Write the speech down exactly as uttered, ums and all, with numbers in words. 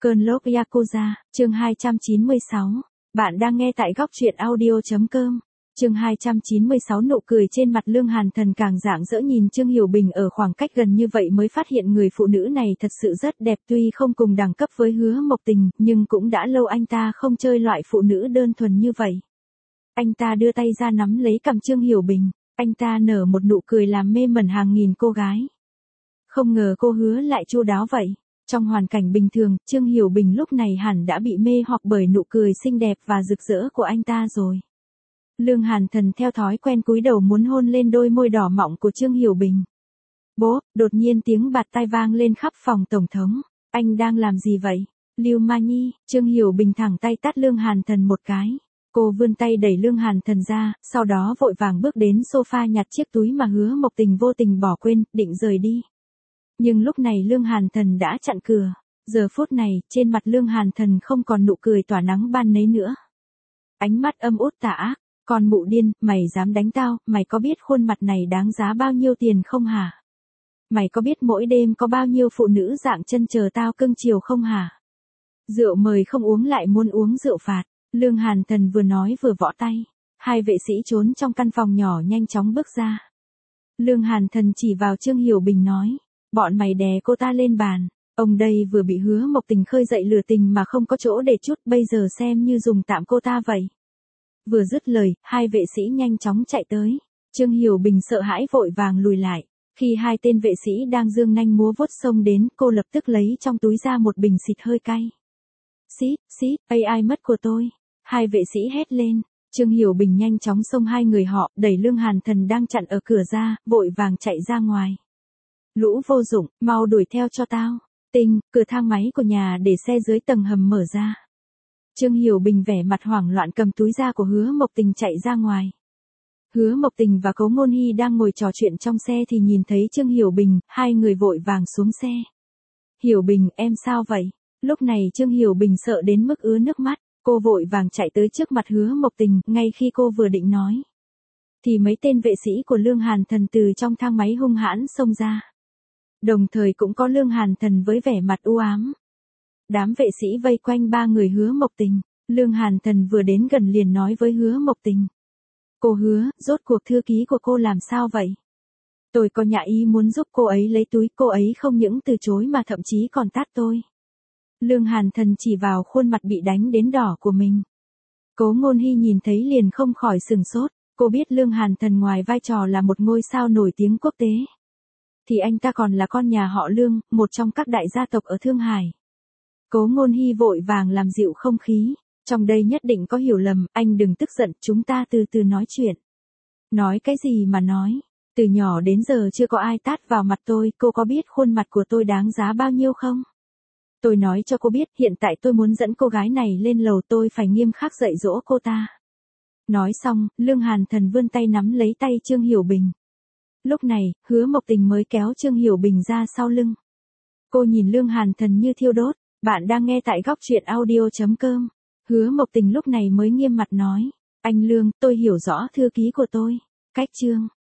Cơn lốc Yakuza, chương hai trăm chín mươi sáu. Bạn đang nghe tại góc truyện audio.com. Chương hai trăm chín mươi sáu. Nụ cười trên mặt Lương Hàn Thần càng rạng rỡ, nhìn Trương Hiểu Bình ở khoảng cách gần như vậy mới phát hiện người phụ nữ này thật sự rất đẹp, tuy không cùng đẳng cấp với Hứa Mộc Tình, nhưng cũng đã lâu anh ta không chơi loại phụ nữ đơn thuần như vậy. Anh ta đưa tay ra nắm lấy cằm Trương Hiểu Bình, anh ta nở một nụ cười làm mê mẩn hàng nghìn cô gái. Không ngờ cô Hứa lại chu đáo vậy. Trong hoàn cảnh bình thường, Trương Hiểu Bình lúc này hẳn đã bị mê hoặc bởi nụ cười xinh đẹp và rực rỡ của anh ta rồi. Lương Hàn Thần theo thói quen cúi đầu muốn hôn lên đôi môi đỏ mọng của Trương Hiểu Bình. Bố, đột nhiên tiếng bạt tai vang lên khắp phòng tổng thống. Anh đang làm gì vậy? Lưu Ma Nhi. Trương Hiểu Bình thẳng tay tát Lương Hàn Thần một cái. Cô vươn tay đẩy Lương Hàn Thần ra, sau đó vội vàng bước đến sofa nhặt chiếc túi mà Hứa Mộc Tình vô tình bỏ quên, định rời đi. Nhưng lúc này Lương Hàn Thần đã chặn cửa. Giờ phút này, trên mặt Lương Hàn Thần không còn nụ cười tỏa nắng ban nấy nữa. Ánh mắt âm uất tà ác. Con mụ điên, mày dám đánh tao, mày có biết khuôn mặt này đáng giá bao nhiêu tiền không hả? Mày có biết mỗi đêm có bao nhiêu phụ nữ dạng chân chờ tao cưng chiều không hả? Rượu mời không uống lại muốn uống rượu phạt. Lương Hàn Thần vừa nói vừa võ tay. Hai vệ sĩ trốn trong căn phòng nhỏ nhanh chóng bước ra. Lương Hàn Thần chỉ vào Trương Hiểu Bình nói. Bọn mày đè cô ta lên bàn. Ông đây vừa bị Hứa Mộc Tình khơi dậy lửa tình mà không có chỗ để chút, bây giờ xem như dùng tạm cô ta vậy. Vừa dứt lời, hai vệ sĩ nhanh chóng chạy tới. Trương Hiểu Bình sợ hãi vội vàng lùi lại. Khi hai tên vệ sĩ đang giương nanh múa vuốt xông đến, cô lập tức lấy trong túi ra một bình xịt hơi cay. Xít, xít, a i mất của tôi. Hai vệ sĩ hét lên. Trương Hiểu Bình nhanh chóng xông hai người họ, đẩy Lương Hàn Thần đang chặn ở cửa ra, vội vàng chạy ra ngoài. Lũ vô dụng, mau đuổi theo cho tao. Tinh, cửa thang máy của nhà để xe dưới tầng hầm mở ra. Trương Hiểu Bình vẻ mặt hoảng loạn cầm túi da của Hứa Mộc Tình chạy ra ngoài. Hứa Mộc Tình và Cố Ngôn Hy đang ngồi trò chuyện trong xe thì nhìn thấy Trương Hiểu Bình, hai người vội vàng xuống xe. Hiểu Bình, em sao vậy? Lúc này Trương Hiểu Bình sợ đến mức ứa nước mắt, cô vội vàng chạy tới trước mặt Hứa Mộc Tình, ngay khi cô vừa định nói. Thì mấy tên vệ sĩ của Lương Hàn Thần từ trong thang máy hung hãn xông ra. Đồng thời cũng có Lương Hàn Thần với vẻ mặt u ám. Đám vệ sĩ vây quanh ba người Hứa Mộc Tình. Lương Hàn Thần vừa đến gần liền nói với Hứa Mộc Tình. Cô Hứa, rốt cuộc thư ký của cô làm sao vậy? Tôi có nhã ý muốn giúp cô ấy lấy túi, cô ấy không những từ chối mà thậm chí còn tát tôi. Lương Hàn Thần chỉ vào khuôn mặt bị đánh đến đỏ của mình. Cố Ngôn Hy nhìn thấy liền không khỏi sừng sốt. Cô biết Lương Hàn Thần ngoài vai trò là một ngôi sao nổi tiếng quốc tế, thì anh ta còn là con nhà họ Lương, một trong các đại gia tộc ở Thương Hải. Cố Ngôn Hy vội vàng làm dịu không khí. Trong đây nhất định có hiểu lầm, anh đừng tức giận, chúng ta từ từ nói chuyện. Nói cái gì mà nói? Từ nhỏ đến giờ chưa có ai tát vào mặt tôi, cô có biết khuôn mặt của tôi đáng giá bao nhiêu không? Tôi nói cho cô biết, hiện tại tôi muốn dẫn cô gái này lên lầu, tôi phải nghiêm khắc dạy dỗ cô ta. Nói xong, Lương Hàn Thần vươn tay nắm lấy tay Trương Hiểu Bình. Lúc này, Hứa Mộc Tình mới kéo Trương Hiểu Bình ra sau lưng. Cô nhìn Lương Hàn Thần như thiêu đốt. Bạn đang nghe tại góc truyện audio.com. Hứa Mộc Tình lúc này mới nghiêm mặt nói. Anh Lương, tôi hiểu rõ thư ký của tôi. Cách Trương.